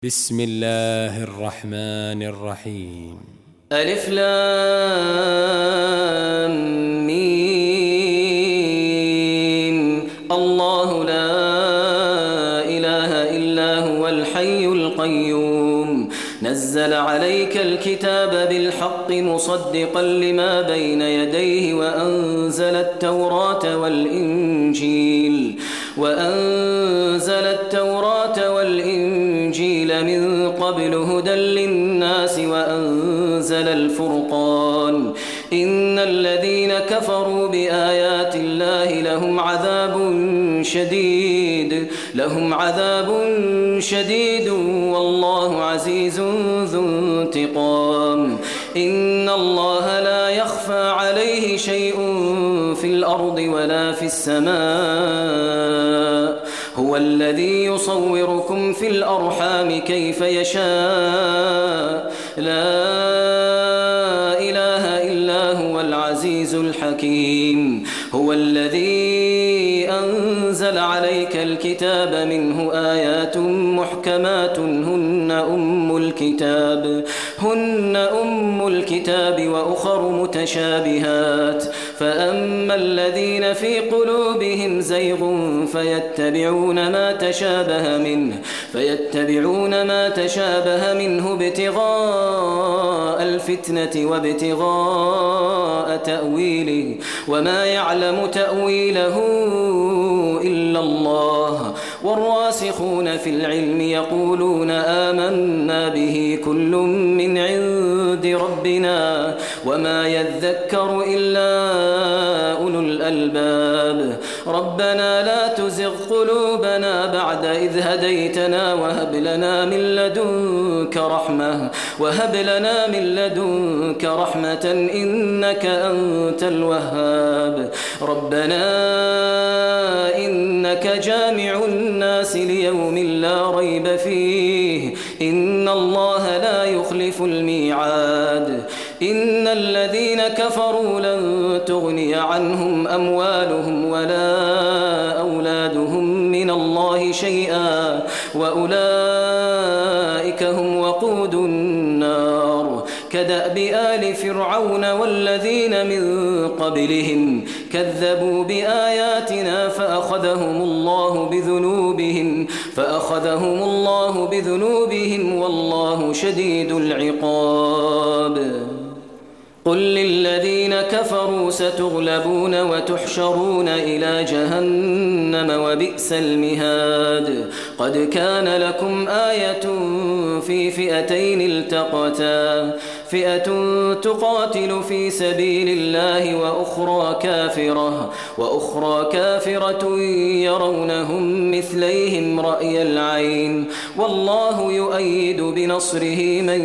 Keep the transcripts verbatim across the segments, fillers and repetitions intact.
بسم الله الرحمن الرحيم. ألف لام ميم. الله لا إله إلا هو الحي القيوم نزل عليك الكتاب بالحق مصدقا لما بين يديه وأنزل التوراة والإنجيل وأنزل التوراة والإنجيل من قبل هدى للناس وأنزل الفرقان إن الذين كفروا بآيات الله لهم عذاب شديد لهم عذاب شديد والله عزيز ذو انتقام. إن الله لا يخفى عليه شيء في الأرض ولا في السماء هو الذي يصوركم في الأرحام كيف يشاء لا إله إلا هو العزيز الحكيم. هو الذي أنزل عليك الكتاب منه آيات محكمات هن أم الكتاب هن أم الكتاب وأخر متشابهات فأما الذين في قلوبهم زيغ فيتبعون ما تشابه منه فيتبعون ما تشابه منه ابتغاء الفتنة وابتغاء تأويله وما يعلم تأويله إلا الله والراسخون في العلم يقولون آمنا به كل من عند ربنا وما يذكر إلا أولو الألباب. ربنا لا تزغ قلوبنا بعد إذ هديتنا وهب لنا من لدنك رحمة وهب لنا من لدنك رحمة إنك أنت الوهاب. ربنا إنك جامع الناس ليوم لا ريب فيه إن الله لا يخلف الميعاد. إن الذين كفروا لن تغني عنهم أموالهم ولا أولادهم من الله شيئا وأولئك هم وقود النار كدأب آل فرعون والذين من قبلهم كذبوا بآياتنا فأخذهم الله بذنوبهم فأخذهم الله بذنوبهم والله شديد العقاب. قل للذين كفروا ستغلبون وتحشرون إلى جهنم وبئس المهاد. قد كان لكم آية في فئتين التقتا فئة تقاتل في سبيل الله وأخرى كافرة وأخرى كافرة يرونهم مثليهم رأي العين والله يؤيد بنصره من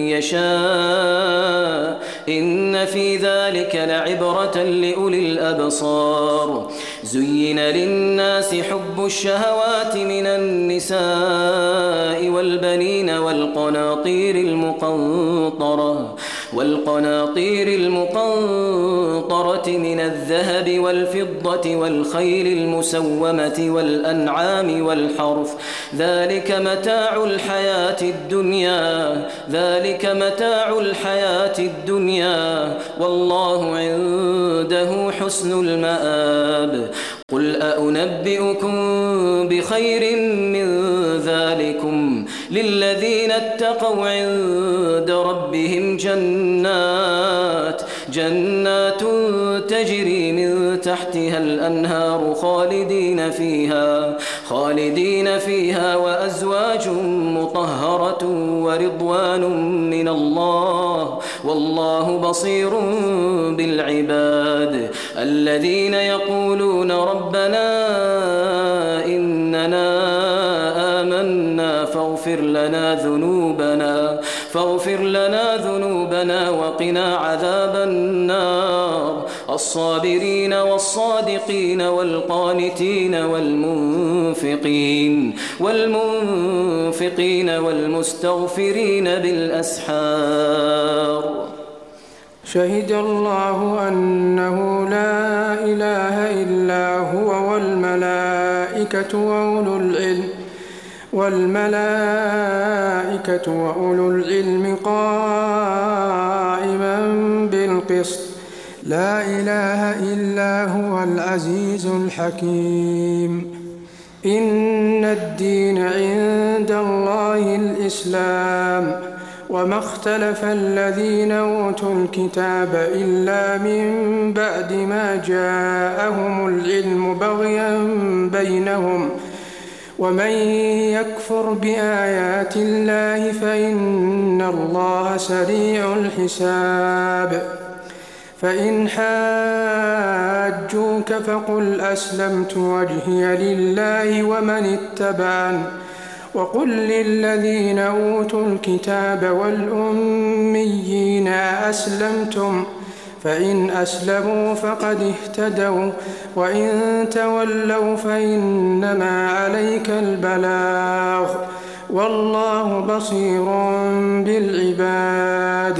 يشاء إن في ذلك لعبرة لأولي الأبصار. زين للناس حب الشهوات من النساء والبنين والقناطير المقنطرة والقناطير المقنطرة من الذهب والفضة والخيل المسومة والأنعام والحرث ذلك متاع الحياة الدنيا ذلك متاع الحياة الدنيا والله عنده حسن المآب. قل أأنبئكم بخير من ذلكم للذين اتقوا عند ربهم جنات جنات تجري من تحتها الأنهار خالدين فيها خالدين فيها وأزواج مطهرة ورضوان من الله والله بصير بالعباد. الذين يقولون ربنا إننا آمنا فاغفر لنا ذنوبنا فاغفر لنا ذنوبنا وقنا عذاب النار. الصابرين والصادقين والقانتين والمنفقين والمنفقين والمستغفرين بالأسحار. شهد الله أنه لا إله إلا هو والملائكة وأولو العلم والملائكة وأولو العلم قائما بالقسط لا إله إلا هو العزيز الحكيم إن الدين عند الله الإسلام وما اختلف الذين أوتوا الكتاب إلا من بعد ما جاءهم العلم بغيا بينهم ومن يكفر بآيات الله فإن الله سريع الحساب فإن حاجوك فقل أسلمت وجهي لله ومن اتبعني وقل للذين أوتوا الكتاب والأميين أسلمتم فإن أسلموا فقد اهتدوا وإن تولوا فإنما عليك البلاغ والله بصير بالعباد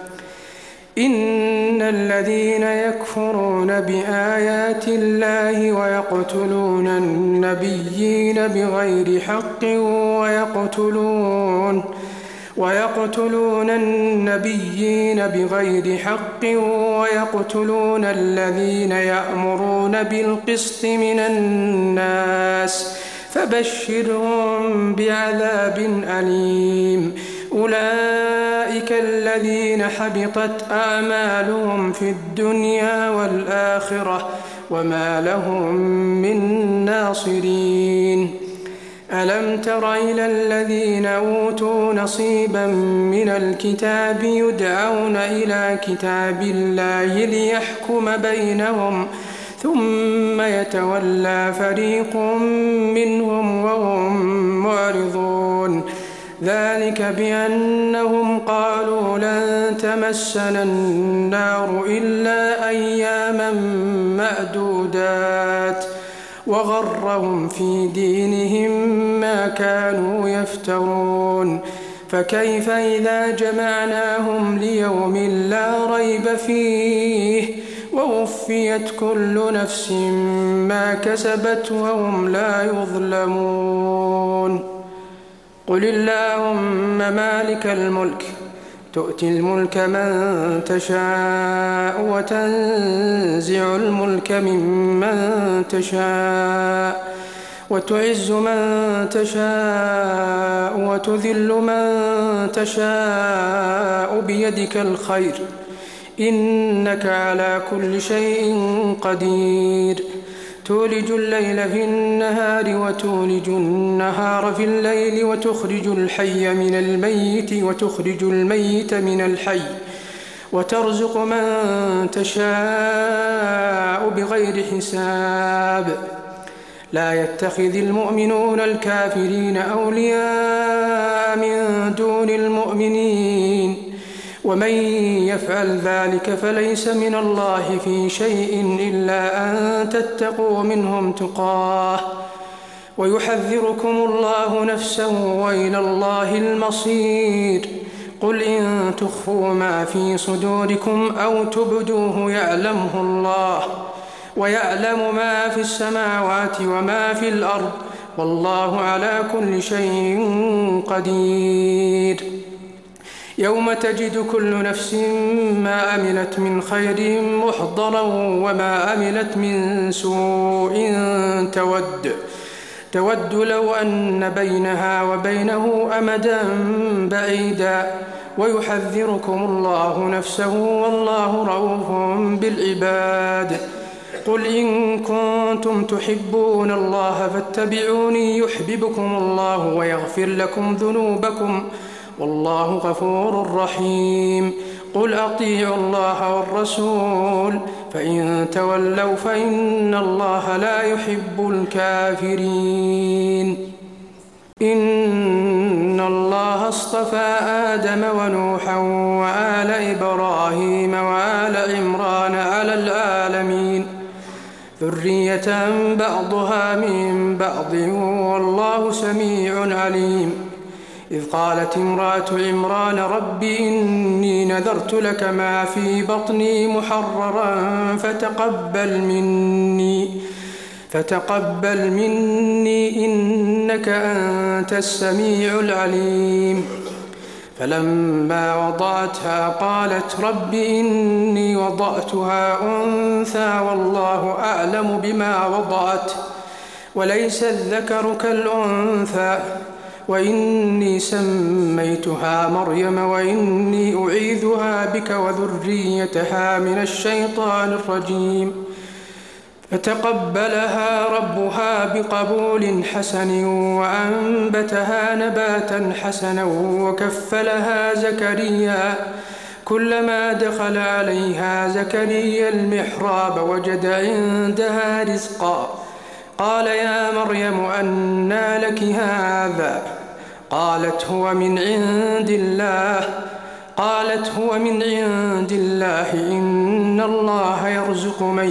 إن الذين يكفرون بآيات الله ويقتلون النبيين بغير حق ويقتلون ويقتلون النبيين بغير حق ويقتلون الذين يأمرون بالقسط من الناس فبشرهم بعذاب أليم أولئك الذين حبطت أعمالهم في الدنيا والآخرة وما لهم من ناصرين ألم تر إلى الذين أوتوا نصيبا من الكتاب يدعون إلى كتاب الله ليحكم بينهم ثم يتولى فريق منهم وهم معرضون ذلك بأنهم قالوا لن تمسنا النار إلا أياما معدودات وغرهم في دينهم ما كانوا يفترون فكيف إذا جمعناهم ليوم لا ريب فيه ووفيت كل نفس ما كسبت وهم لا يظلمون قل اللهم مالك الملك تؤتي الملك من تشاء وتنزع الملك ممن تشاء وتعز من تشاء وتذل من تشاء بيدك الخير إنك على كل شيء قدير تولج الليل في النهار وتولج النهار في الليل وتخرج الحي من الميت وتخرج الميت من الحي وترزق من تشاء بغير حساب لا يتخذ المؤمنون الكافرين أولياء من دون المؤمنين ومن يفعل ذلك فليس من الله في شيء إلا أن تتقوا منهم تقاه ويحذركم الله نفسه وإلى الله المصير قل إن تخفوا ما في صدوركم أو تبدوه يعلمه الله ويعلم ما في السماوات وما في الأرض والله على كل شيء قدير يوم تجد كل نفس ما عملت من خير محضرا وما عملت من سوء تود تود لو أن بينها وبينه أمدا بعيدا ويحذركم الله نفسه والله رؤوف بالعباد قل إن كنتم تحبون الله فاتبعوني يحببكم الله ويغفر لكم ذنوبكم والله غفور رحيم قل أطيعوا الله والرسول فإن تولوا فإن الله لا يحب الكافرين إن الله اصطفى آدم ونوحا وآل إبراهيم وآل عمران على العالمين ذرية بعضها من بعض والله سميع عليم إذ قالت امرأة عمران رب إني نذرت لك ما في بطني محررا فتقبل مني فتقبل مني إنك أنت السميع العليم. فلما وضعتها قالت رب إني وضعتها أنثى والله أعلم بما وضعت وليس الذكر كالأنثى وإني سميتها مريم وإني أعيذها بك وذريتها من الشيطان الرجيم. فتقبلها ربها بقبول حسن وأنبتها نباتا حسنا وكفلها زكريا. كلما دخل عليها زكريا المحراب وجد عندها رزقا قال يا مريم أنى لك هذا؟ قالت هو من عند الله قالت هو من عند الله إن الله يرزق من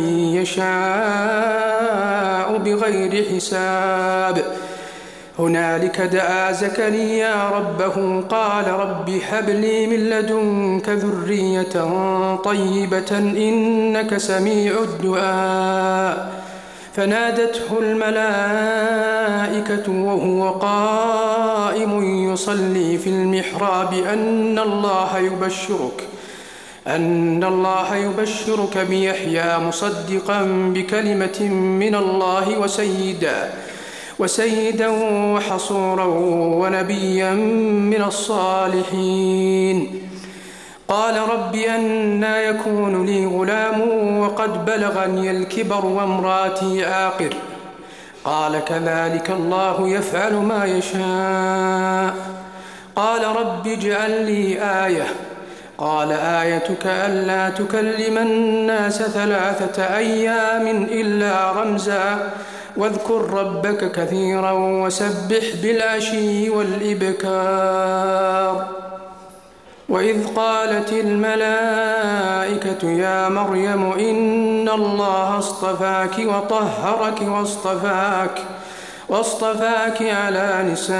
يشاء بغير حساب. هنالك دعا زكريا ربه قال رب هب لي من لدنك ذرية طيبة إنك سميع الدعاء. فنادته الملائكة وهو قائم يصلي في المحراب أن الله يبشرك أن الله يبشرك بيحيى مصدقا بكلمة من الله وسيدا وسيدا وحصورا ونبيا من الصالحين. قال رب أنى يكون لي غلام وقد بلغني الكبر وامراتي عاقر؟ قال كذلك الله يفعل ما يشاء. قال رب اجعل لي آية. قال آيتك ألا تكلم الناس ثلاثة أيام إلا رمزا واذكر ربك كثيرا وسبح بالعشي والإبكار. وإذ قالت الملائكة يا مريم إن الله اصطفاك وطهرك واصطفاك واصطفاك على نساء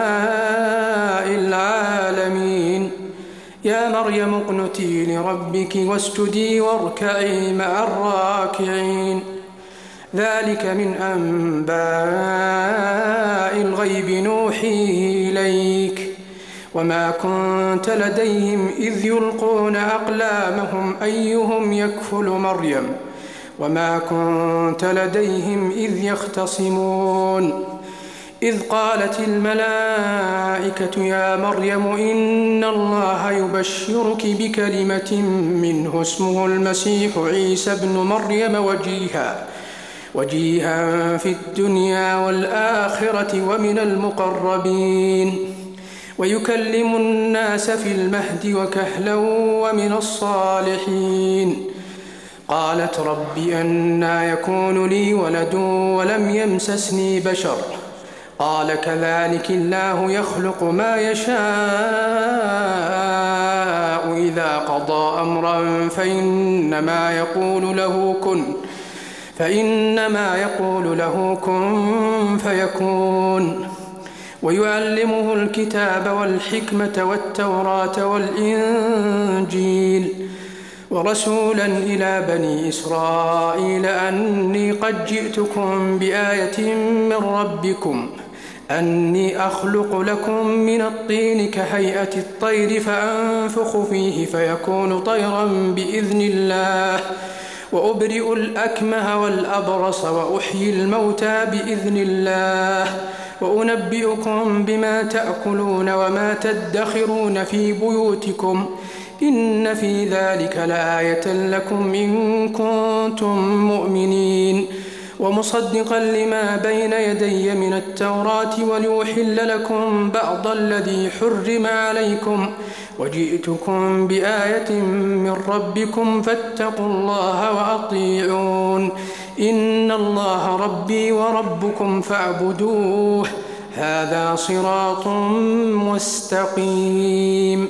العالمين. يا مريم اقنتي لربك واسجدي واركعي مع الراكعين. ذلك من أنباء الغيب نوحيه إليك وما كنت لديهم إذ يلقون أقلامهم أيهم يكفل مريم وما كنت لديهم إذ يختصمون. إذ قالت الملائكة يا مريم إن الله يبشرك بكلمة منه اسمه المسيح عيسى ابن مريم وجيها وجيها في الدنيا والآخرة ومن المقربين ويكلم الناس في المهد وكهلا ومن الصالحين. قالت رب أنى يكون لي ولد ولم يمسسني بشر؟ قال كذلك الله يخلق ما يشاء إذا قضى أمرا فإنما يقول له كن فإنما يقول له كن فيكون. ويعلمه الكتاب والحكمة والتوراة والإنجيل ورسولا إلى بني إسرائيل أني قد جئتكم بآية من ربكم أني أخلق لكم من الطين كهيئة الطير فأنفخ فيه فيكون طيرا بإذن الله وأبرئ الأكمه والأبرص وأحيي الموتى بإذن الله وأنبئكم بما تأكلون وما تدخرون في بيوتكم إن في ذلك لآية لكم إن كنتم مؤمنين. ومصدقا لما بين يدي من التوراة وليحل لكم بعض الذي حرم عليكم وجئتكم بآية من ربكم فاتقوا الله وأطيعون إن الله ربي وربكم فاعبدوه هذا صراط مستقيم.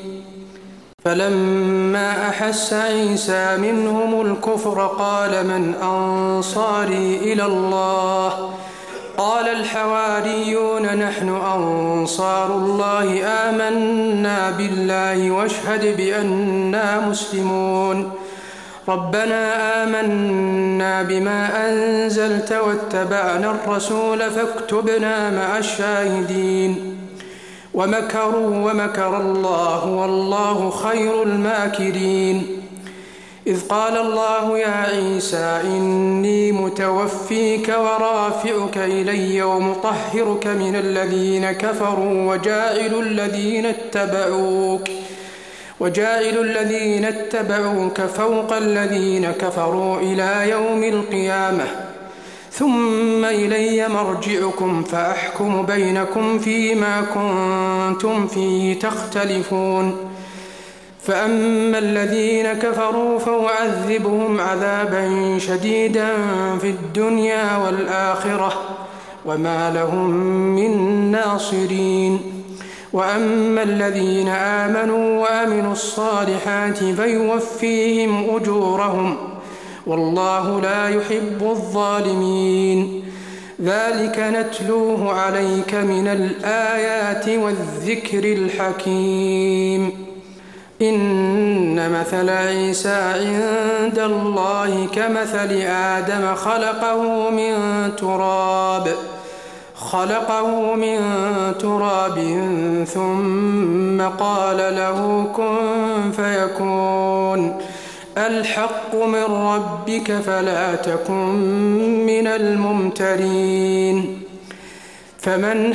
فلما أحس عيسى منهم الكفر قال من أنصاري إلى الله؟ قال الحواريون نحن أنصار الله آمنا بالله واشهد بأننا مسلمون. ربنا آمنا بما أنزلت واتبعنا الرسول فاكتبنا مع الشاهدين ومكروا ومكر الله والله خير الماكرين إذ قال الله يا عيسى إني متوفيك ورافعك إلي ومطهرك من الذين كفروا وجاعل الذين اتبعوك وجاعل الذين اتبعوك فوق الذين كفروا إلى يوم القيامة ثم إلي مرجعكم فأحكم بينكم فيما كنتم فيه تختلفون فأما الذين كفروا فأعذبهم عذابا شديدا في الدنيا والآخرة وما لهم من ناصرين وأما الذين آمنوا وعملوا الصالحات فيوفيهم أجورهم والله لا يحب الظالمين ذلك نتلوه عليك من الآيات والذكر الحكيم إن مثل عيسى عند الله كمثل آدم خلقه من تراب خلقه من تراب ثم قال له كن فيكون الحق من ربك فلا تكن من الممترين فمن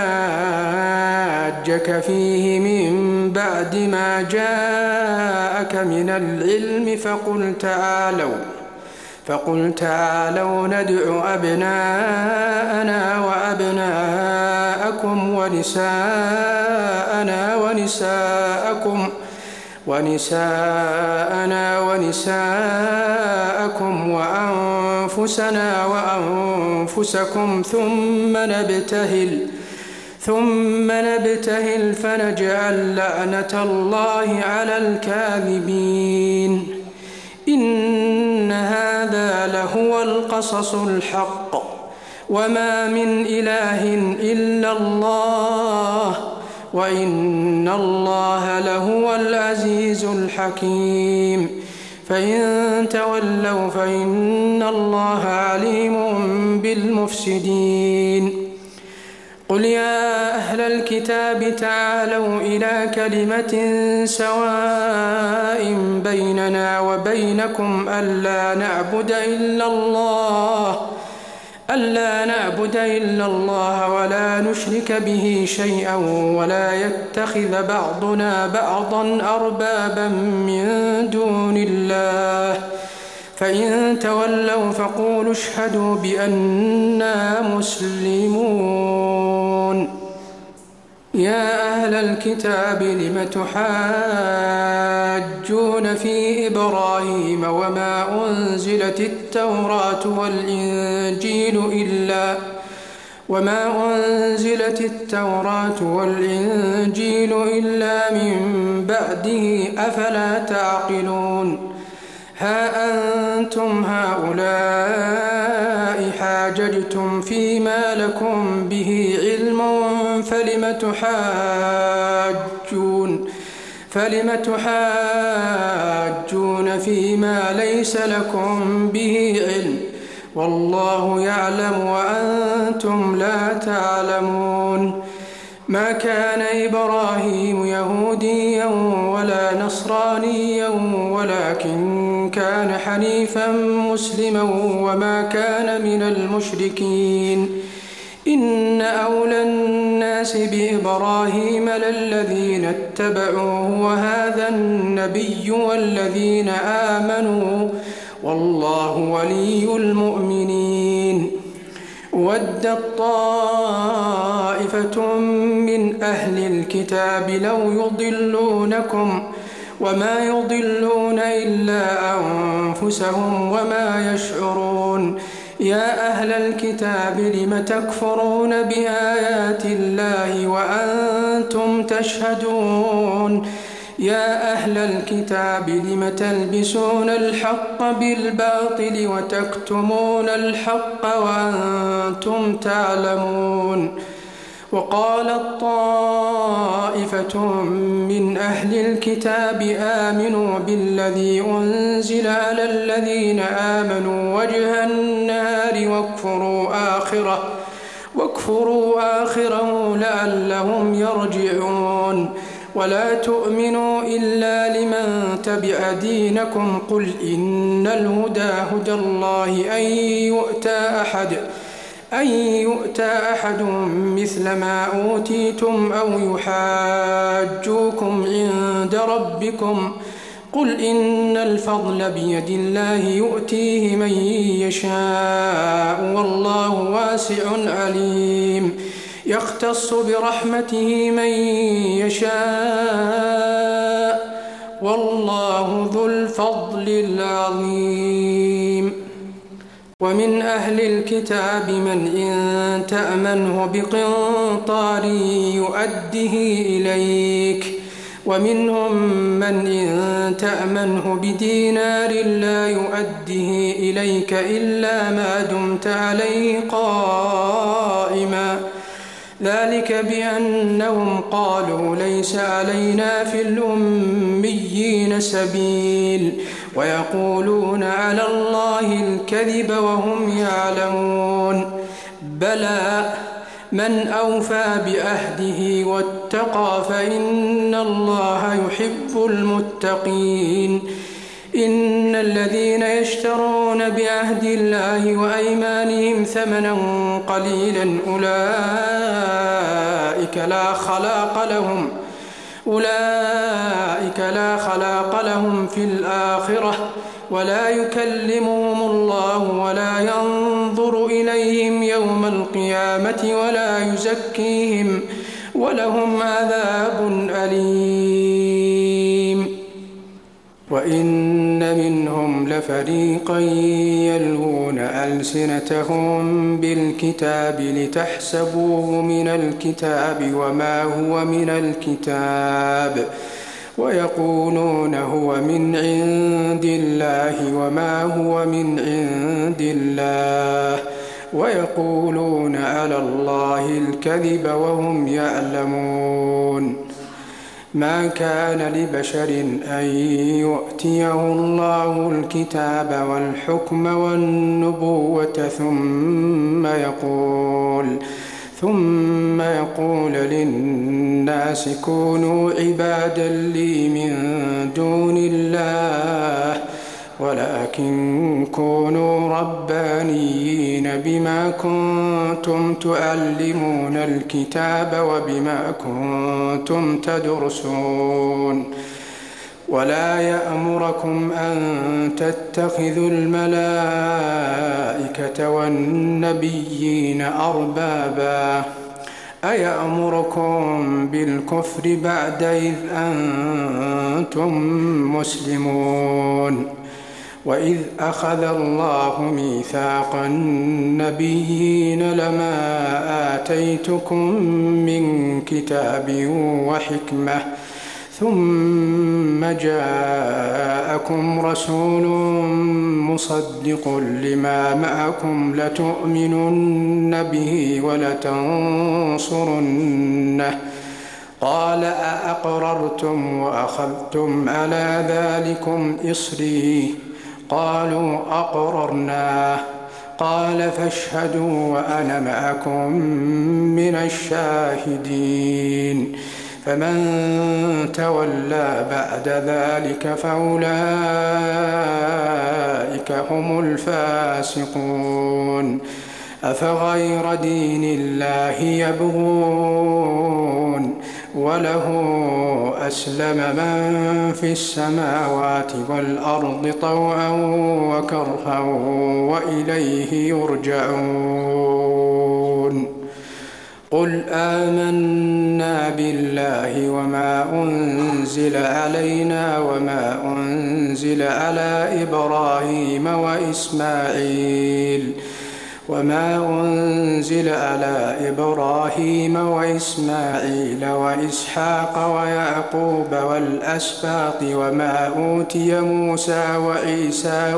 حاجك فيه من بعد ما جاءك من العلم فقل تعالوا فقل تعالوا ندع أبناءنا وأبناءكم ونساءنا ونساءكم ونساءنا ونساءكم وأنفسنا وأنفسكم ثم نبتهل ثم نبتهل فنجعل لعنة الله على الكاذبين إن هذا لهو القصص الحق وما من إله إلا الله وإن الله لهو العزيز الحكيم فإن تولوا فإن الله عليم بالمفسدين قل يا أهل الكتاب تعالوا إلى كلمة سواء بيننا وبينكم ألا نعبد إلا الله ألا نعبد إلا الله ولا نشرك به شيئا ولا يتخذ بعضنا بعضا أربابا من دون الله فإن تولوا فقولوا اشهدوا بأننا مسلمون يا أهل الكتاب لم تحاجون في إبراهيم وما أنزلت التوراة والإنجيل إلا وما أنزلت التوراة والإنجيل إلا من بعده أفلا تعقلون ها أنتم هؤلاء حاججتم فيما لكم به علم فلم تحاجون فلم تحاجون فيما ليس لكم به علم والله يعلم وأنتم لا تعلمون ما كان إبراهيم يهوديا ولا نصرانيا ولكن كان حنيفا مسلما وما كان من المشركين إن أولى الناس بإبراهيم للذين اتبعوه وهذا النبي والذين آمنوا والله ولي المؤمنين ودت طائفة من أهل الكتاب لو يضلونكم وما يضلون إلا أنفسهم وما يشعرون يا أهل الكتاب لم تكفرون بآيات الله وأنتم تشهدون يا أهل الكتاب لم تلبسون الحق بالباطل وتكتمون الحق وأنتم تعلمون وقالت طائفة من أهل الكتاب آمنوا بالذي أنزل على الذين آمنوا وجه النهار واكفروا آخره واكفروا آخره لعلهم يرجعون ولا تؤمنوا إلا لمن تبع دينكم قل إن الهدى هدى الله أن يؤتى أحد أن يؤتى أحد مثل ما أوتيتم أو يحاجوكم عند ربكم قل إن الفضل بيد الله يؤتيه من يشاء والله واسع عليم يختص برحمته من يشاء والله ذو الفضل العظيم ومن أهل الكتاب من إن تأمنه بقنطار يؤده إليك ومنهم من إن تأمنه بدينار لا يؤده إليك إلا ما دمت عليه قائما ذلك بأنهم قالوا ليس علينا في الأميين سبيل ويقولون على الله الكذب وهم يعلمون بلى من أوفى بعهده واتقى فإن الله يحب المتقين إن الذين يشترون بعهد الله وأيمانهم ثمنا قليلا أولئك لا خلاق لهم أولئك لا خلاق لهم في الآخرة ولا يكلمهم الله ولا ينظر إليهم يوم القيامة ولا يزكيهم ولهم عذاب أليم وإن منهم لفريقا يلوون ألسنتهم بالكتاب لتحسبوه من الكتاب وما هو من الكتاب ويقولون هو من عند الله وما هو من عند الله ويقولون على الله الكذب وهم يعلمون ما كان لبشر أن يؤتيه الله الكتاب والحكم والنبوة ثم يقول ثم يقول للناس كونوا عبادا لي من دون الله ولكن كونوا ربانيين بما كنتم تعلمون الكتاب وبما كنتم تدرسون ولا يأمركم أن تتخذوا الملائكة والنبيين أربابا أيأمركم بالكفر بعد إذ أنتم مسلمون وإذ أخذ الله ميثاق النبيين لما آتيتكم من كتاب وحكمة ثم جاءكم رسول مصدق لما معكم لتؤمنن به ولتنصرنه قال أأقررتم وأخذتم على ذلكم إصري قالوا أقررنا قال فاشهدوا وأنا معكم من الشاهدين فمن تولى بعد ذلك فأولئك هم الفاسقون أفغير دين الله يبغون وله أسلم من في السماوات والأرض طوعا وكرها وإليه يرجعون قل آمنا بالله وما أنزل علينا وما أنزل على إبراهيم وإسماعيل وما أنزل على إبراهيم وإسماعيل وإسحاق ويعقوب والأسباط وما أوتي موسى وعيسى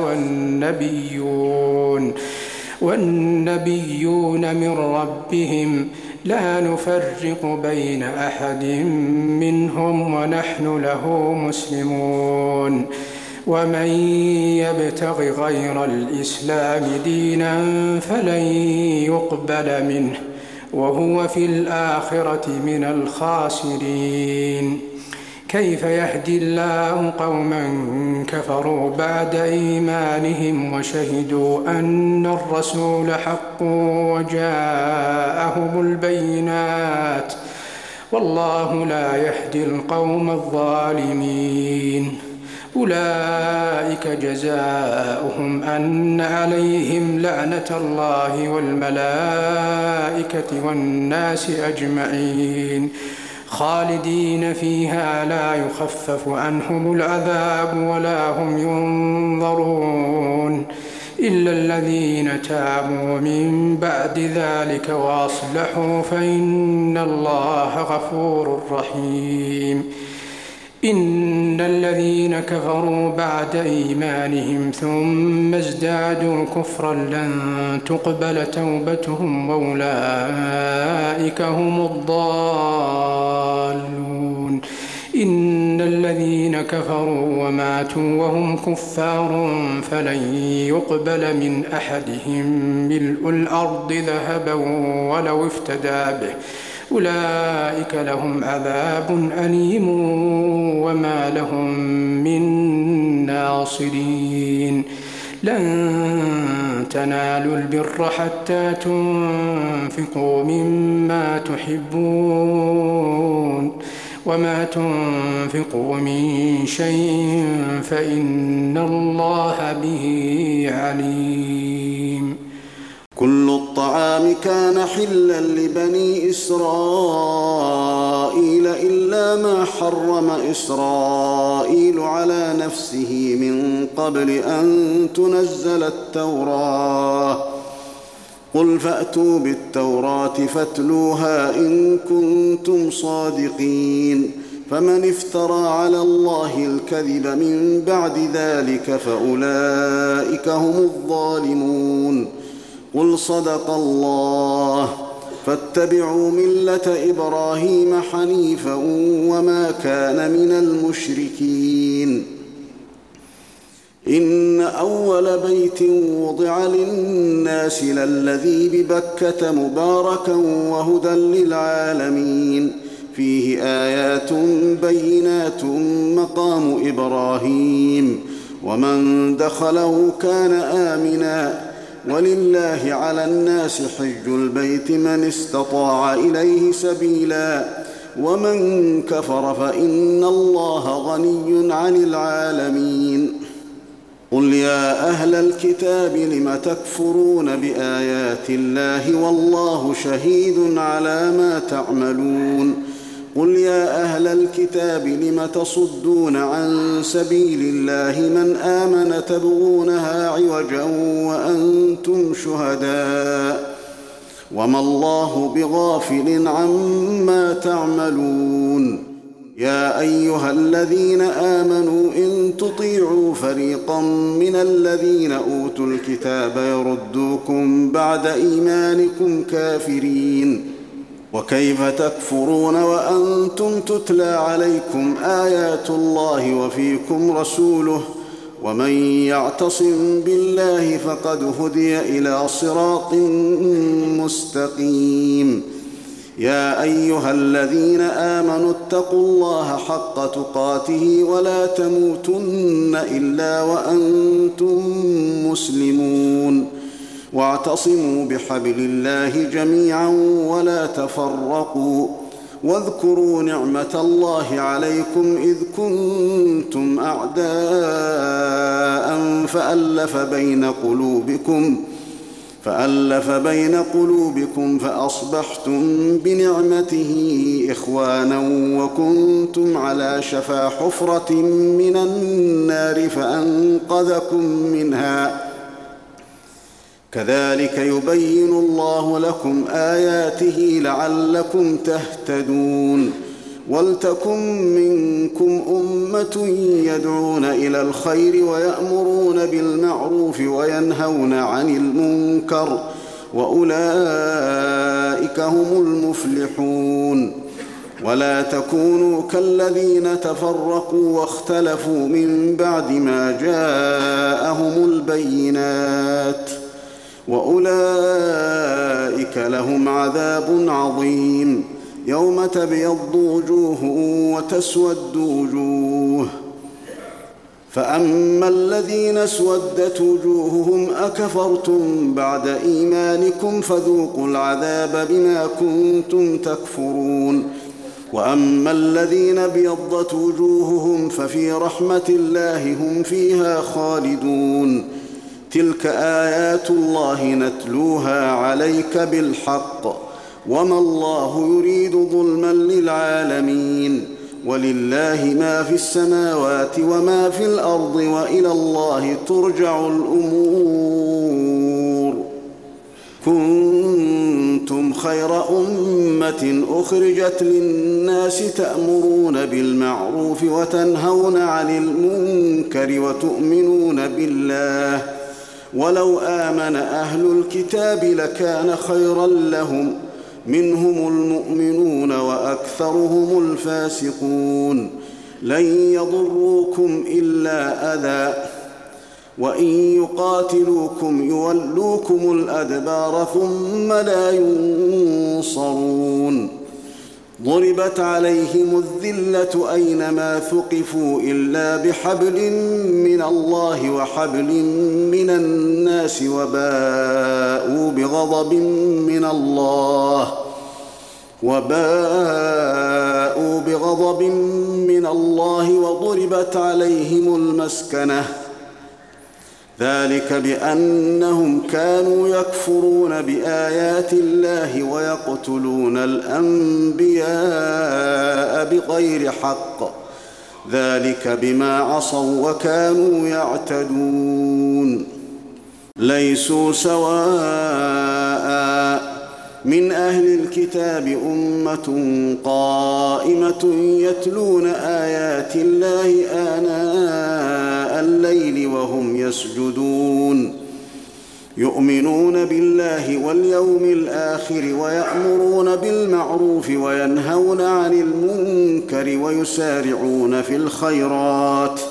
والنبيون والنبيون من ربهم لا نفرق بين أحد منهم ونحن له مسلمون. ومن يبتغ غير الإسلام دينا فلن يقبل منه وهو في الآخرة من الخاسرين. كيف يهدي الله قوما كفروا بعد إيمانهم وشهدوا أن الرسول حق وجاءهم البينات والله لا يهدي القوم الظالمين. أولئك جزاؤهم أن عليهم لعنة الله والملائكة والناس أجمعين خالدين فيها لا يخفف عنهم العذاب ولا هم ينظرون إلا الذين تابوا من بعد ذلك وأصلحوا فإن الله غفور رحيم. إن الذين كفروا بعد إيمانهم ثم ازدادوا كفرا لن تقبل توبتهم وأولئك هم الضالون. إن الذين كفروا وماتوا وهم كفار فلن يقبل من أحدهم ملء الأرض ذهبا ولو افتدى به أولئك لهم عذاب أليم وما لهم من ناصرين. لن تنالوا البر حتى تنفقوا مما تحبون وما تنفقوا من شيء فإن الله به عليم. كل الطعام كان حلا لبني إسرائيل إلا ما حرم إسرائيل على نفسه من قبل أن تنزل التوراة. قل فأتوا بالتوراة فاتلوها إن كنتم صادقين. فمن افترى على الله الكذب من بعد ذلك فأولئك هم الظالمون. قل صدق الله فاتبعوا ملة إبراهيم حنيفا وما كان من المشركين. إن أول بيت وضع للناس للذي ببكة مباركا وهدى للعالمين فيه آيات بينات مقام إبراهيم ومن دخله كان آمنا ولله على الناس حج البيت من استطاع إليه سبيلا ومن كفر فإن الله غني عن العالمين. قل يا أهل الكتاب لم تكفرون بآيات الله والله شهيد على ما تعملون. قل يا أهل الكتاب لم تصدون عن سبيل الله من آمن تبغونها عوجا وأنتم شهداء وما الله بغافل عما تعملون. يا أيها الذين آمنوا إن تطيعوا فريقا من الذين أوتوا الكتاب يردوكم بعد إيمانكم كافرين. وكيف تكفرون وأنتم تتلى عليكم آيات الله وفيكم رسوله ومن يعتصم بالله فقد هدي إلى صراط مستقيم. يا أيها الذين آمنوا اتقوا الله حق تقاته ولا تموتن إلا وأنتم مسلمون. واعتصموا بحبل الله جميعا ولا تفرقوا واذكروا نعمة الله عليكم إذ كنتم أعداء فألف بين قلوبكم فألف بين قلوبكم فأصبحتم بنعمته إخوانا وكنتم على شفا حفرة من النار فأنقذكم منها. كذلك يبين الله لكم آياته لعلكم تهتدون. ولتكن منكم أمة يدعون إلى الخير ويأمرون بالمعروف وينهون عن المنكر وأولئك هم المفلحون. ولا تكونوا كالذين تفرقوا واختلفوا من بعد ما جاءهم البينات، وأولئك لهم عذاب عظيم. يوم تبيض وجوه وتسود وجوه، فأما الذين اسودت وجوههم أكفرتم بعد إيمانكم فذوقوا العذاب بما كنتم تكفرون. وأما الذين ابيضت وجوههم ففي رحمة الله هم فيها خالدون. تلك آيات الله نتلوها عليك بالحق، وما الله يريد ظلما للعالمين. ولله ما في السماوات وما في الأرض، وإلى الله ترجع الأمور. كنتم خير أمة أخرجت للناس تأمرون بالمعروف وتنهون عن المنكر وتؤمنون بالله. ولو آمن أهل الكتاب لكان خيرا لهم، منهم المؤمنون وأكثرهم الفاسقون. لن يضروكم إلا أذى، وإن يقاتلوكم يولوكم الأدبار ثم لا ينصرون. ضربت عليهم الذلة أينما ثقفوا إلا بحبل من الله وحبل من الناس، وباءوا بغضب من الله وباءوا بغضب من الله وضربت عليهم المسكنة. ذلك بأنهم كانوا يكفرون بآيات الله ويقتلون الأنبياء بغير حق، ذلك بما عصوا وكانوا يعتدون. ليسوا سواء من أهل الكتاب أمة قائمة يتلون آيات الله آناء الليل وهم يسجدون، يؤمنون بالله واليوم الآخر ويأمرون بالمعروف وينهون عن المنكر ويسارعون في الخيرات،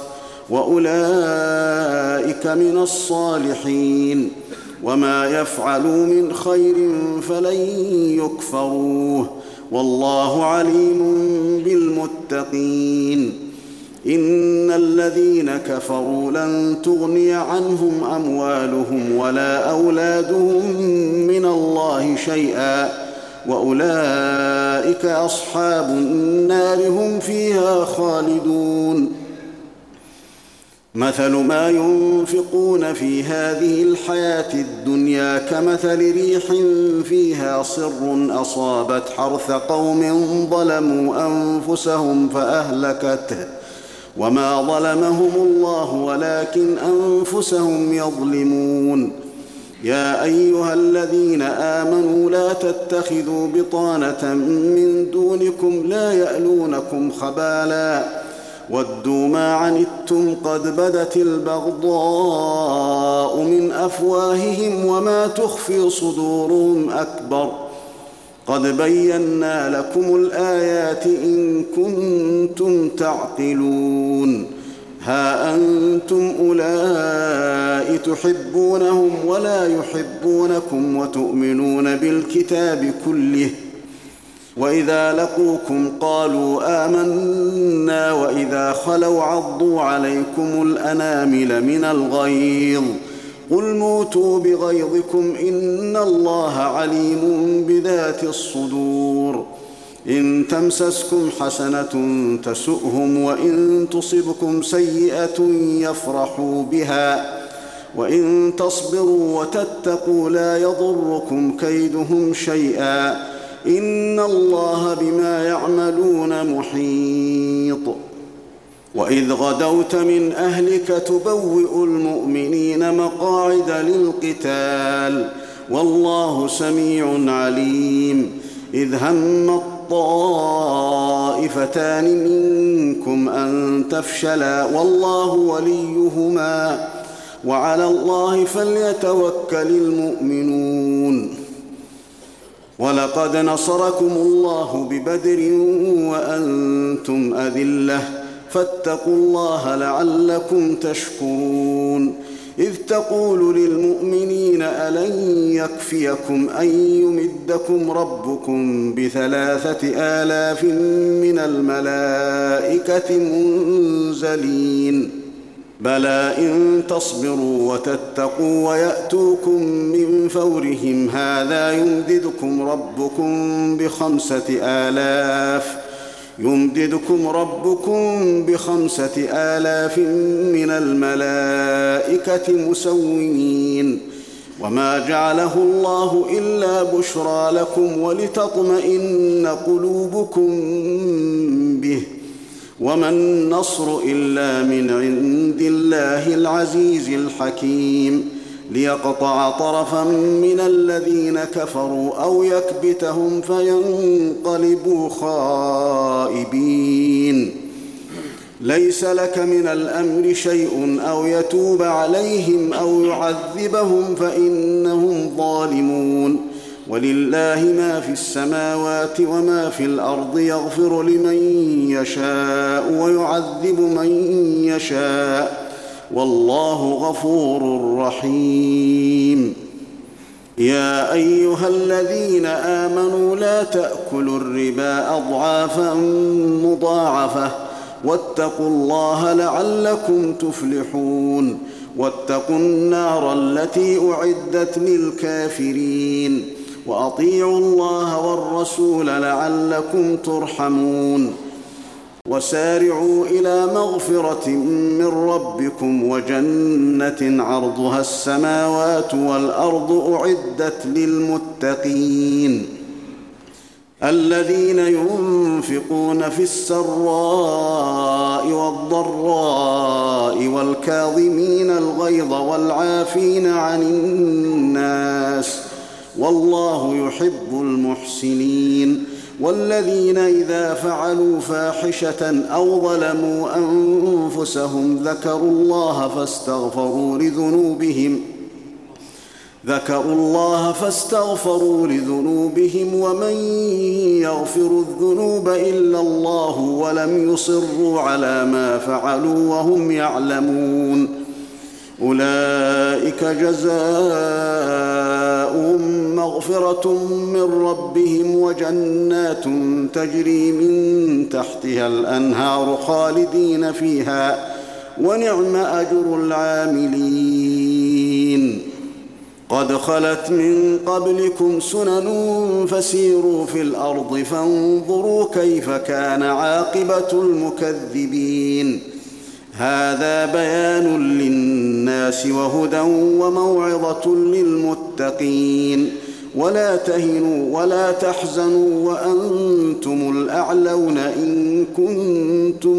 وأولئك من الصالحين. وما يفعلوا من خير فلن يكفروه، والله عليم بالمتقين. إن الذين كفروا لن تغني عنهم أموالهم ولا أولادهم من الله شيئا، وأولئك أصحاب النار هم فيها خالدون. مثل ما ينفقون في هذه الحياة الدنيا كمثل ريح فيها صر أصابت حرث قوم ظلموا أنفسهم فأهلكته، وما ظلمهم الله ولكن أنفسهم يظلمون. يا أيها الذين آمنوا لا تتخذوا بطانة من دونكم لا يألونكم خبالا ودوا ما عنتم قد بدت البغضاء من أفواههم وما تخفي صدورهم أكبر. قد بينا لكم الآيات إن كنتم تعقلون. ها أنتم أولئك تحبونهم ولا يحبونكم وتؤمنون بالكتاب كله، وإذا لقوكم قالوا آمنا وإذا خلوا عضوا عليكم الأنامل من الغيظ. قل موتوا بغيظكم إن الله عليم بذات الصدور. إن تمسسكم حسنة تسؤهم وإن تصبكم سيئة يفرحوا بها، وإن تصبروا وتتقوا لا يضركم كيدهم شيئا إن الله بما يعملون محيط. وإذ غدوت من أهلك تبوئ المؤمنين مقاعد للقتال والله سميع عليم. إذ هم الطائفتان منكم أن تفشلا والله وليهما وعلى الله فليتوكل المؤمنون. ولقد نصركم الله ببدر وأنتم أذلة فاتقوا الله لعلكم تشكرون. إذ تقول للمؤمنين ألن يكفيكم أن يمدكم ربكم بثلاثة آلاف من الملائكة منزلين بلى إن تصبروا وتتقوا ويأتوكم من فورهم هذا يمددكم ربكم بخمسة آلاف يمددكم ربكم بخمسة آلاف من الملائكة مسومين. وما جعله الله إلا بشرى لكم ولتطمئن قلوبكم به وما النصر إلا من عند الله العزيز الحكيم ليقطع طرفا من الذين كفروا أو يكبتهم فينقلبوا خائبين. ليس لك من الأمر شيء أو يتوب عليهم أو يعذبهم فإنهم ظالمون. ولله ما في السماوات وما في الأرض يغفر لمن يشاء ويعذب من يشاء والله غفور رحيم. يا أيها الذين آمنوا لا تأكلوا الربا أضعافا مضاعفة واتقوا الله لعلكم تفلحون. واتقوا النار التي أعدت للكافرين وأطيعوا الله والرسول لعلكم ترحمون. وسارعوا إلى مغفرة من ربكم وجنة عرضها السماوات والأرض أعدت للمتقين الذين ينفقون في السراء والضراء والكاظمين الغيظ والعافين عن الناس والله يحب المحسنين. والذين إذا فعلوا فاحشة أو ظلموا أنفسهم ذكروا الله فاستغفروا لذنوبهم ذكروا الله فاستغفروا لذنوبهم ومن يغفر الذنوب إلا الله ولم يصروا على ما فعلوا وهم يعلمون أولئك جزاؤهم مغفرة من ربهم وجنات تجري من تحتها الأنهار خالدين فيها ونعم أجر العاملين. قد خلت من قبلكم سنن فسيروا في الأرض فانظروا كيف كان عاقبة المكذبين. هذا بيان للناس وهدى وموعظة للمتقين. ولا تهنوا ولا تحزنوا وأنتم الأعلون إن كنتم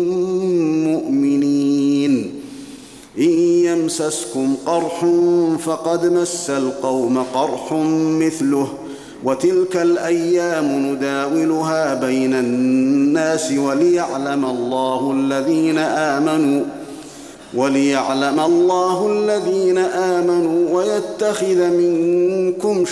مؤمنين. إن يمسسكم قرح فقد مس القوم قرح مثله وتلك الأيام نداولها بين الناس وليعلم الله الذين آمنوا وليعلم الله الذين آمنوا ويتخذ منكم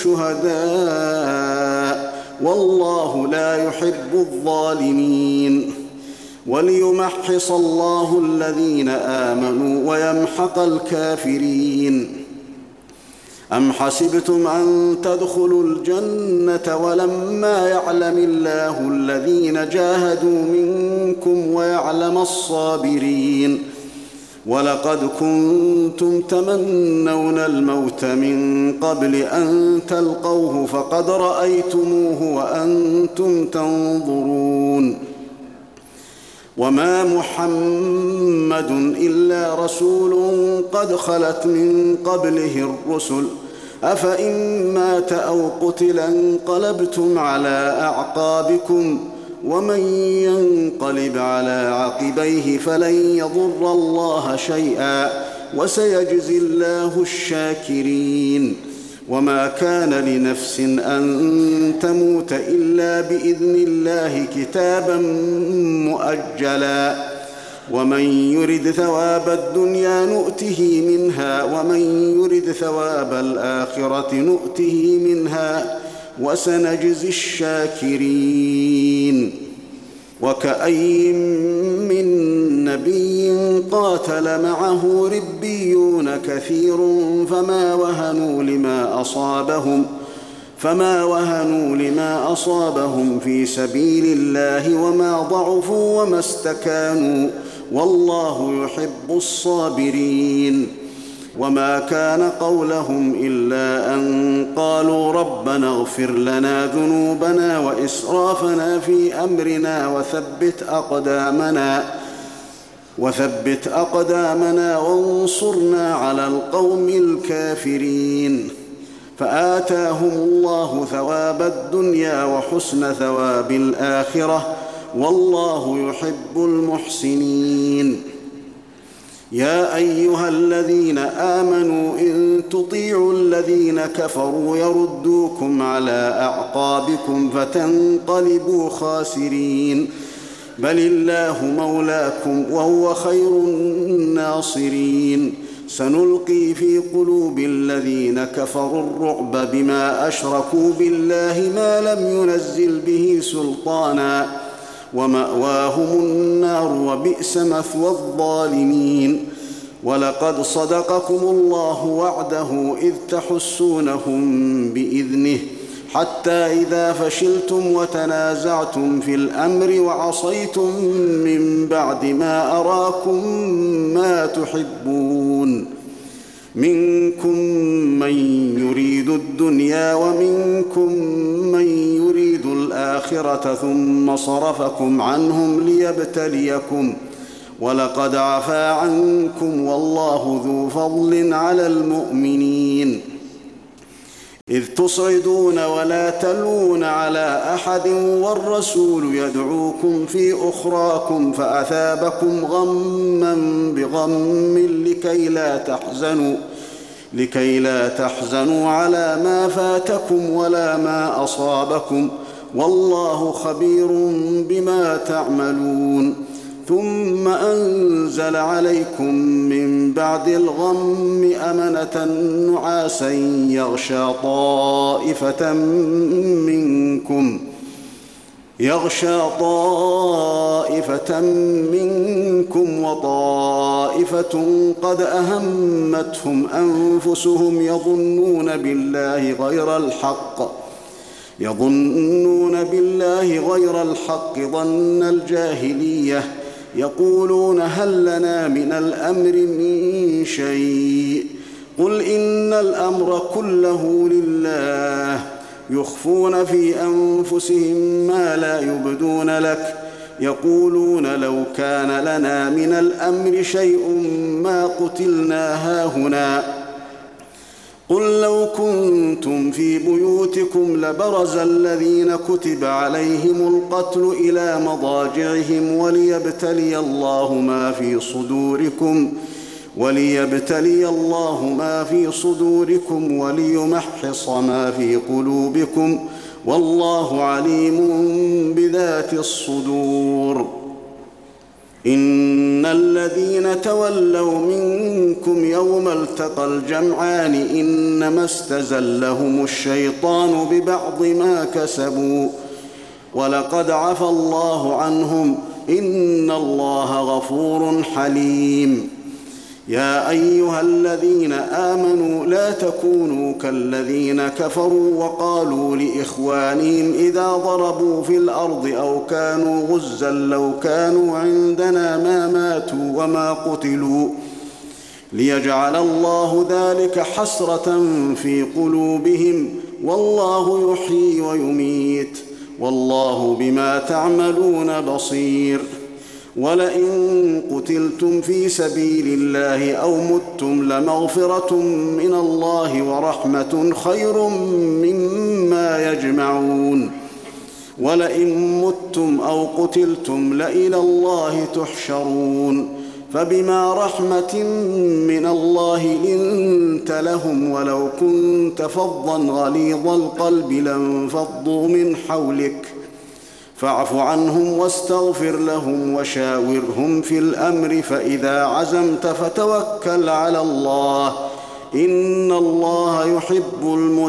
شهداء والله لا يحب الظالمين. وليمحص الله الذين آمنوا ويمحق الكافرين. أم حسبتم أن تدخلوا الجنة ولما يعلم الله الذين جاهدوا منكم ويعلم الصابرين. ولقد كنتم تمنون الموت من قبل أن تلقوه فقد رأيتموه وأنتم تنظرون. وما محمد إلا رسول قد خلت من قبله الرسل أفإن مات أو قتل انقلبتم على أعقابكم ومن ينقلب على عقبيه فلن يضر الله شيئا وسيجزي الله الشاكرين. وما كان لنفس أن تموت إلا بإذن الله كتابا مؤجلا ومن يرد ثواب الدنيا نؤته منها ومن يرد ثواب الآخرة نؤته منها وسنجزي الشاكرين. وكأي من نبي قاتل معه ربيون كثير فما وهنوا لما أصابهم فما وهنوا لما أصابهم في سبيل الله وما ضعفوا وما استكانوا والله يحب الصابرين. وما كان قولهم إلا أن قالوا ربنا اغفر لنا ذنوبنا وإسرافنا في أمرنا وثبت أقدامنا وثبت أقدامنا وانصرنا على القوم الكافرين. فآتاهم الله ثواب الدنيا وحسن ثواب الآخرة والله يحب المحسنين. يا أيها الذين آمنوا إن تطيعوا الذين كفروا يردوكم على أعقابكم فتنقلبوا خاسرين. بل الله مولاكم وهو خير الناصرين. سنلقي في قلوب الذين كفروا الرعب بما أشركوا بالله ما لم ينزل به سلطانا ومأواهم النار وبئس مثوى الظالمين. ولقد صدقكم الله وعده إذ تحسونهم بإذنه حتى إذا فشلتم وتنازعتم في الأمر وعصيتم من بعد ما أراكم ما تحبون منكم من يريد الدنيا ومنكم من يريد الآخرة ثم صرفكم عنهم ليبتليكم ولقد عفا عنكم والله ذو فضل على المؤمنين. إذ تصعدون ولا تلون على أحد والرسول يدعوكم في أخراكم فأثابكم غما بغم لكي لا تحزنوا لكي لا تحزنوا على ما فاتكم ولا ما أصابكم والله خبير بما تعملون. ثم أنزل عليكم من بعد الغم أمنة نعاسا يغشى طائفة منكم يغشى طائفة منكم وطائفة قد أهمتهم أنفسهم يظنون بالله غير الحق يظنون بالله غير الحق ظن الجاهلية يقولون هل لنا من الأمر من شيء قل إن الأمر كله لله يخفون في أنفسهم ما لا يبدون لك يقولون لو كان لنا من الأمر شيء ما قتلنا هاهنا قل لو كنتم في بيوتكم لبرز الذين كتب عليهم القتل إلى مضاجعهم وليبتلي الله ما في صدوركم وليبتلي الله ما في صدوركم وليمحص ما في قلوبكم والله عليم بذات الصدور. إن الذين تولوا منكم يوم التقى الجمعان إنما استزلهم الشيطان ببعض ما كسبوا ولقد عفى الله عنهم إن الله غفور حليم. يا أيها الذين آمنوا لا تكونوا كالذين كفروا وقالوا لإخوانهم إذا ضربوا في الأرض أو كانوا غزا لو كانوا عندنا ما ماتوا وما قتلوا ليجعل الله ذلك حسرة في قلوبهم والله يحيي ويميت والله بما تعملون بصير. ولئن قتلتم في سبيل الله أو متم لمغفرة من الله ورحمة خير مما يجمعون. ولئن متم أو قتلتم لإلى الله تحشرون. فبما رحمة من الله لنت لهم ولو كنت فظا غليظ القلب لانفضوا من حولك فاعف عنهم واستغفر لهم وشاورهم في الأمر فإذا عزمت فتوكل على الله إن الله يحب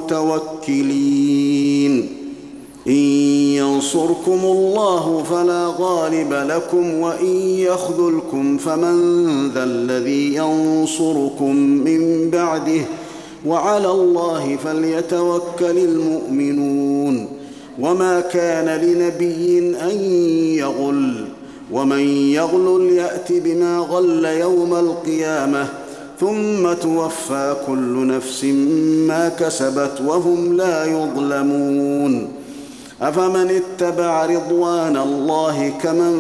المتوكلين إن ينصركم الله فلا غالب لكم وإن يخذلكم فمن ذا الذي ينصركم من بعده وعلى الله فليتوكل المؤمنون وما كان لنبي أن يغل ومن يغلل يأت بما غل يوم القيامة ثم توفى كل نفس ما كسبت وهم لا يظلمون أفمن اتبع رضوان الله كمن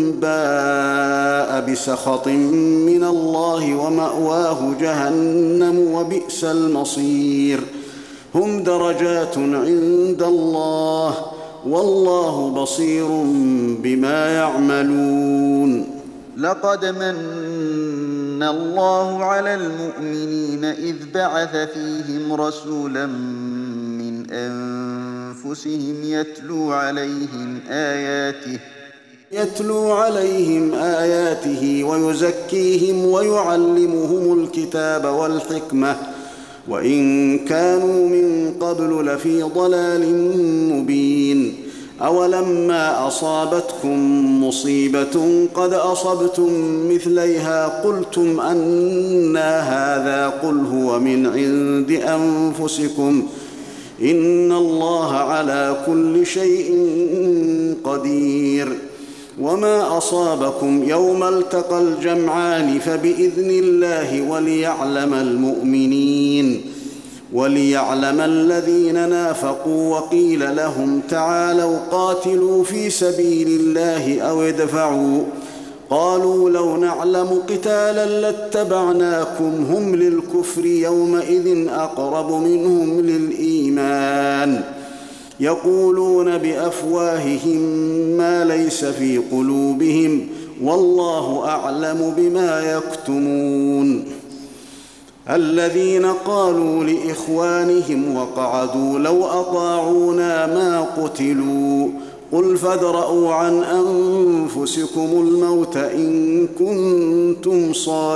باء بسخط من الله ومأواه جهنم وبئس المصير هم درجات عند الله والله بصير بما يعملون لقد من الله على المؤمنين إذ بعث فيهم رسولا من أنفسهم يتلو عليهم آياته يتلو عليهم آياته ويزكيهم ويعلمهم الكتاب والحكمة وإن كانوا من قبل لفي ضلال مبين أولما أصابتكم مصيبة قد أصبتم مثليها قلتم أنى هذا قل هو من عند أنفسكم إن الله على كل شيء قدير وما أصابكم يوم التقى الجمعان فبإذن الله وليعلم المؤمنين وليعلم الذين نافقوا وقيل لهم تعالوا قاتلوا في سبيل الله أو ادفعوا قالوا لو نعلم قتالا لاتبعناكم هم للكفر يومئذ أقرب منهم للإيمان يقولون بأفواههم ما ليس في قلوبهم والله أعلم بما يكتمون الذين قالوا لإخوانهم وقعدوا لو أطاعونا ما قتلوا قل فادرءوا عن أنفسكم الموت إن كنتم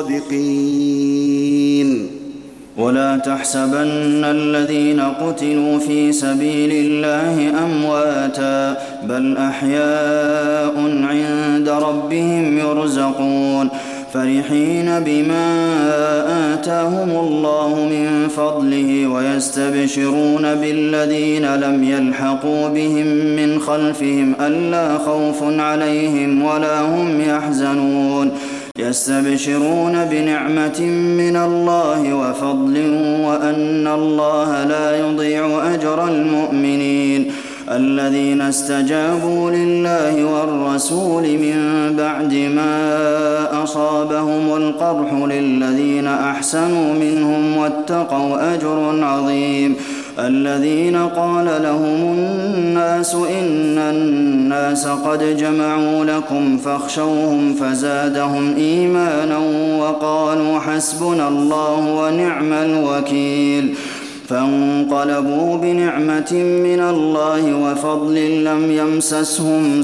صادقين ولا تحسبن الذين قتلوا في سبيل الله أمواتا بل أحياء عند ربهم يرزقون فرحين بما آتاهم الله من فضله ويستبشرون بالذين لم يلحقوا بهم من خلفهم ألا خوف عليهم ولا هم يحزنون يستبشرون بنعمة من الله وفضل وأن الله لا يضيع أجر المؤمنين الذين استجابوا لله والرسول من بعد ما أصابهم القرح للذين أحسنوا منهم واتقوا أجر عظيم الذين قال لهم الناس إن الناس قد جمعوا لكم فاخشوهم فزادهم إيمانا وقالوا حسبنا الله ونعم الوكيل فانقلبوا بنعمة من الله وفضل لم يمسسهم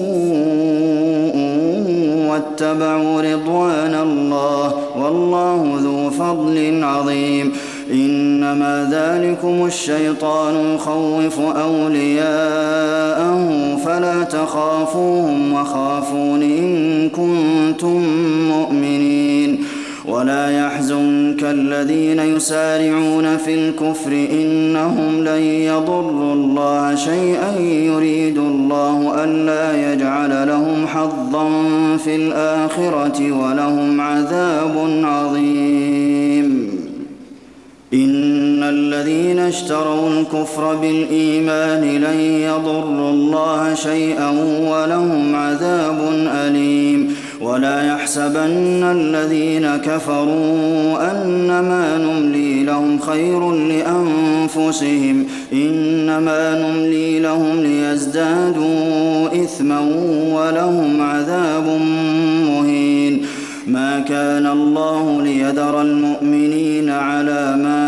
سوء واتبعوا رضوان الله والله ذو فضل عظيم إنما ذلكم الشيطان يخوف أولياءه فلا تخافوهم وخافون إن كنتم مؤمنين ولا يحزنك الذين يسارعون في الكفر إنهم لن يضروا الله شيئا يريد الله ألا يجعل لهم حظا في الآخرة ولهم عذاب عظيم إن الذين اشتروا الكفر بالإيمان لن يضروا الله شيئا ولهم عذاب أليم ولا يحسبن الذين كفروا أنما نملي لهم خير لأنفسهم إنما نملي لهم ليزدادوا إثما ولهم عذاب مهين ما كان الله ليذر المؤمنين على ما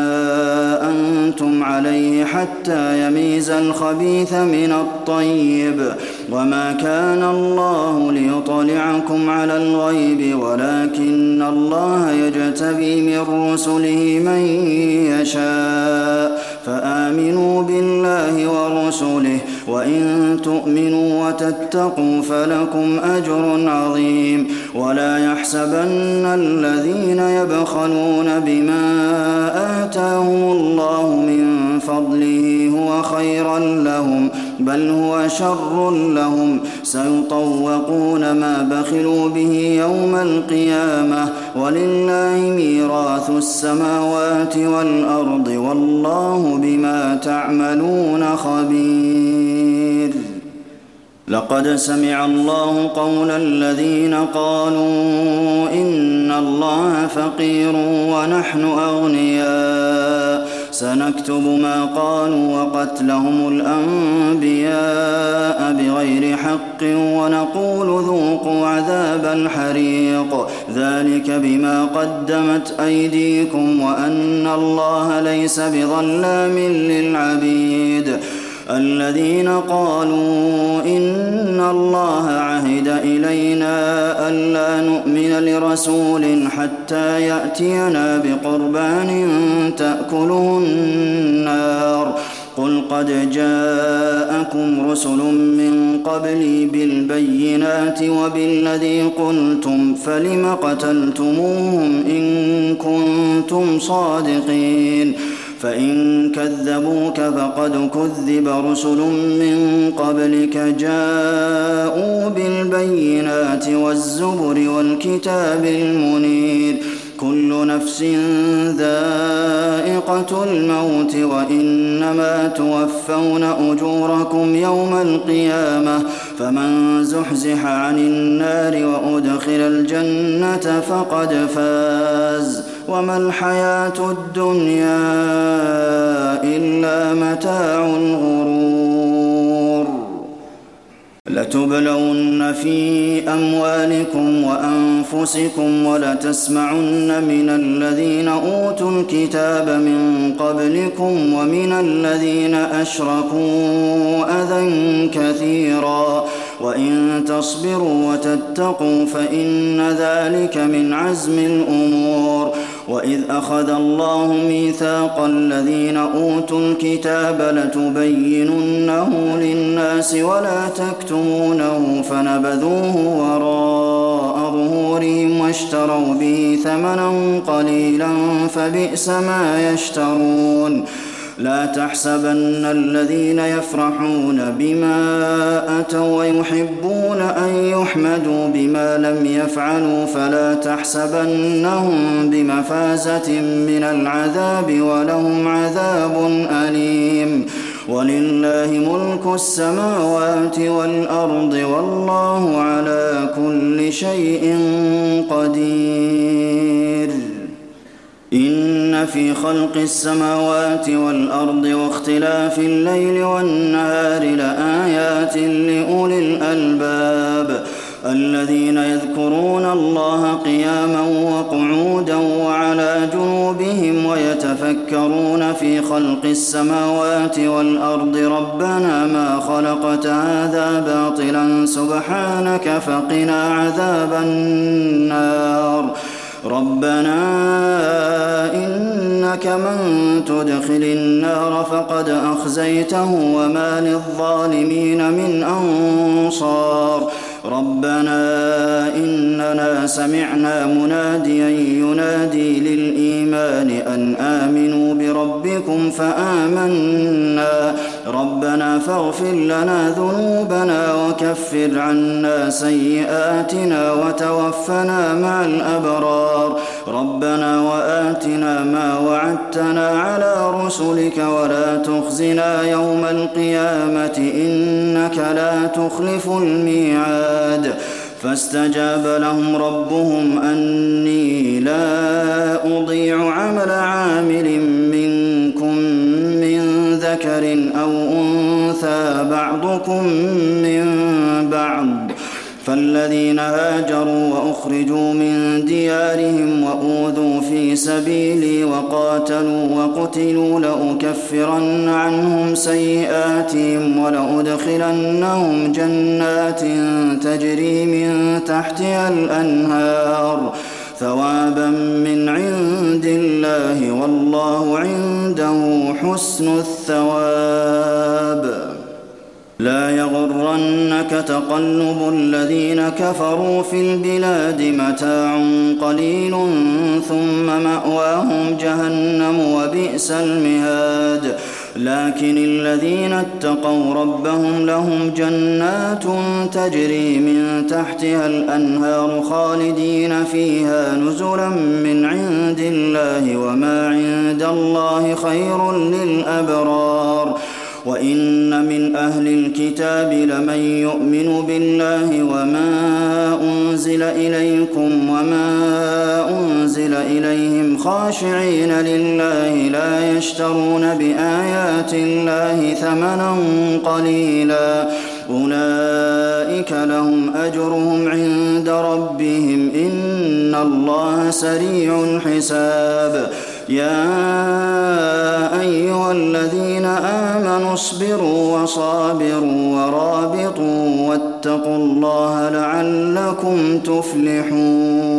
أنتم عليه حتى يميز الخبيث من الطيب وما كان الله ليطلعكم على الغيب ولكن الله يجتبي من رسله من يشاء فآمنوا بالله ورسله وإن تؤمنوا وتتقوا فلكم أجر عظيم ولا يحسبن الذين يبخلون بما آتاهم الله من فضله هو خيرا لهم بل هو شر لهم سيطوقون ما بخلوا به يوم القيامة ولله ميراث السماوات والأرض والله بما تعملون خبير لقد سمع الله قول الذين قالوا إن الله فقير ونحن أغنياء سنكتب ما قالوا وقتلهم الأنبياء بغير حق ونقول ذوقوا عذاب الحريق ذلك بما قدمت أيديكم وأن الله ليس بظلام للعبيد الذين قالوا إن الله عهد إلينا ألا نؤمن لرسول حتى يأتينا بقربان تأكله النار قل قد جاءكم رسل من قبلي بالبينات وبالذي قلتم فلم قتلتموهم إن كنتم صادقين فإن كذبوك فقد كذب رسل من قبلك جاءوا بالبينات والزبر والكتاب المنير كل نفس ذائقة الموت وإنما توفون أجوركم يوم القيامة فمن زحزح عن النار وأدخل الجنة فقد فاز وما الحياة الدنيا إلا متاع الغرور لتبلون في أموالكم وأنفسكم ولتسمعن من الذين أوتوا الكتاب من قبلكم ومن الذين أشركوا أذى كثيرا وإن تصبروا وتتقوا فإن ذلك من عزم الأمور وإذ أخذ الله ميثاق الذين أوتوا الكتاب لتبيننه للناس ولا تكتمونه فنبذوه وراء ظهورهم واشتروا به ثمنا قليلا فبئس ما يشترون لا تحسبن الذين يفرحون بما أتوا ويحبون أن يحمدوا بما لم يفعلوا فلا تحسبنهم بمفازة من العذاب ولهم عذاب أليم ولله ملك السماوات والأرض والله على كل شيء قدير إن في خلق السماوات والأرض واختلاف الليل والنهار لآيات لأولي الألباب الذين يذكرون الله قياما وقعودا وعلى جنوبهم ويتفكرون في خلق السماوات والأرض ربنا ما خلقت هذا باطلا سبحانك فقنا عذاب النار ربنا إنك من تدخل النار فقد أخزيته وما للظالمين من أنصار ربنا إننا سمعنا مناديا ينادي للإيمان أن آمنوا بربكم فآمنا ربنا فاغفر لنا ذنوبنا وكفر عنا سيئاتنا وتوفنا مع الأبرار ربنا وآتنا ما وعدتنا على رسلك ولا تخزنا يوم القيامة إنك لا تخلف الميعاد فاستجاب لهم ربهم أني لا أضيع عمل عامل منكم من ذكر أو أنثى بعضكم من بعض فالذين الذين هاجروا وأخرجوا من ديارهم وأوذوا في سبيلي وقاتلوا وقتلوا لأكفرن عنهم سيئاتهم ولأدخلنهم جنات تجري من تحتها الأنهار ثوابا من عند الله والله عنده حسن الثواب. لا يغرنك تقلب الذين كفروا في البلاد متاع قليل ثم مأواهم جهنم وبئس المهاد. لكن الذين اتقوا ربهم لهم جنات تجري من تحتها الأنهار خالدين فيها نزلا من عند الله وما عند الله خير للأبرار. وإن من أهل الكتاب لمن يؤمن بالله وما أنزل إليكم وما أنزل إليهم خاشعين لله لا يشترون بآيات الله ثمنا قليلا أولئك لهم أجرهم عند ربهم إن الله سريع الحساب. يا أيها الذين آمنوا اصبروا وصابروا ورابطوا واتقوا الله لعلكم تفلحون.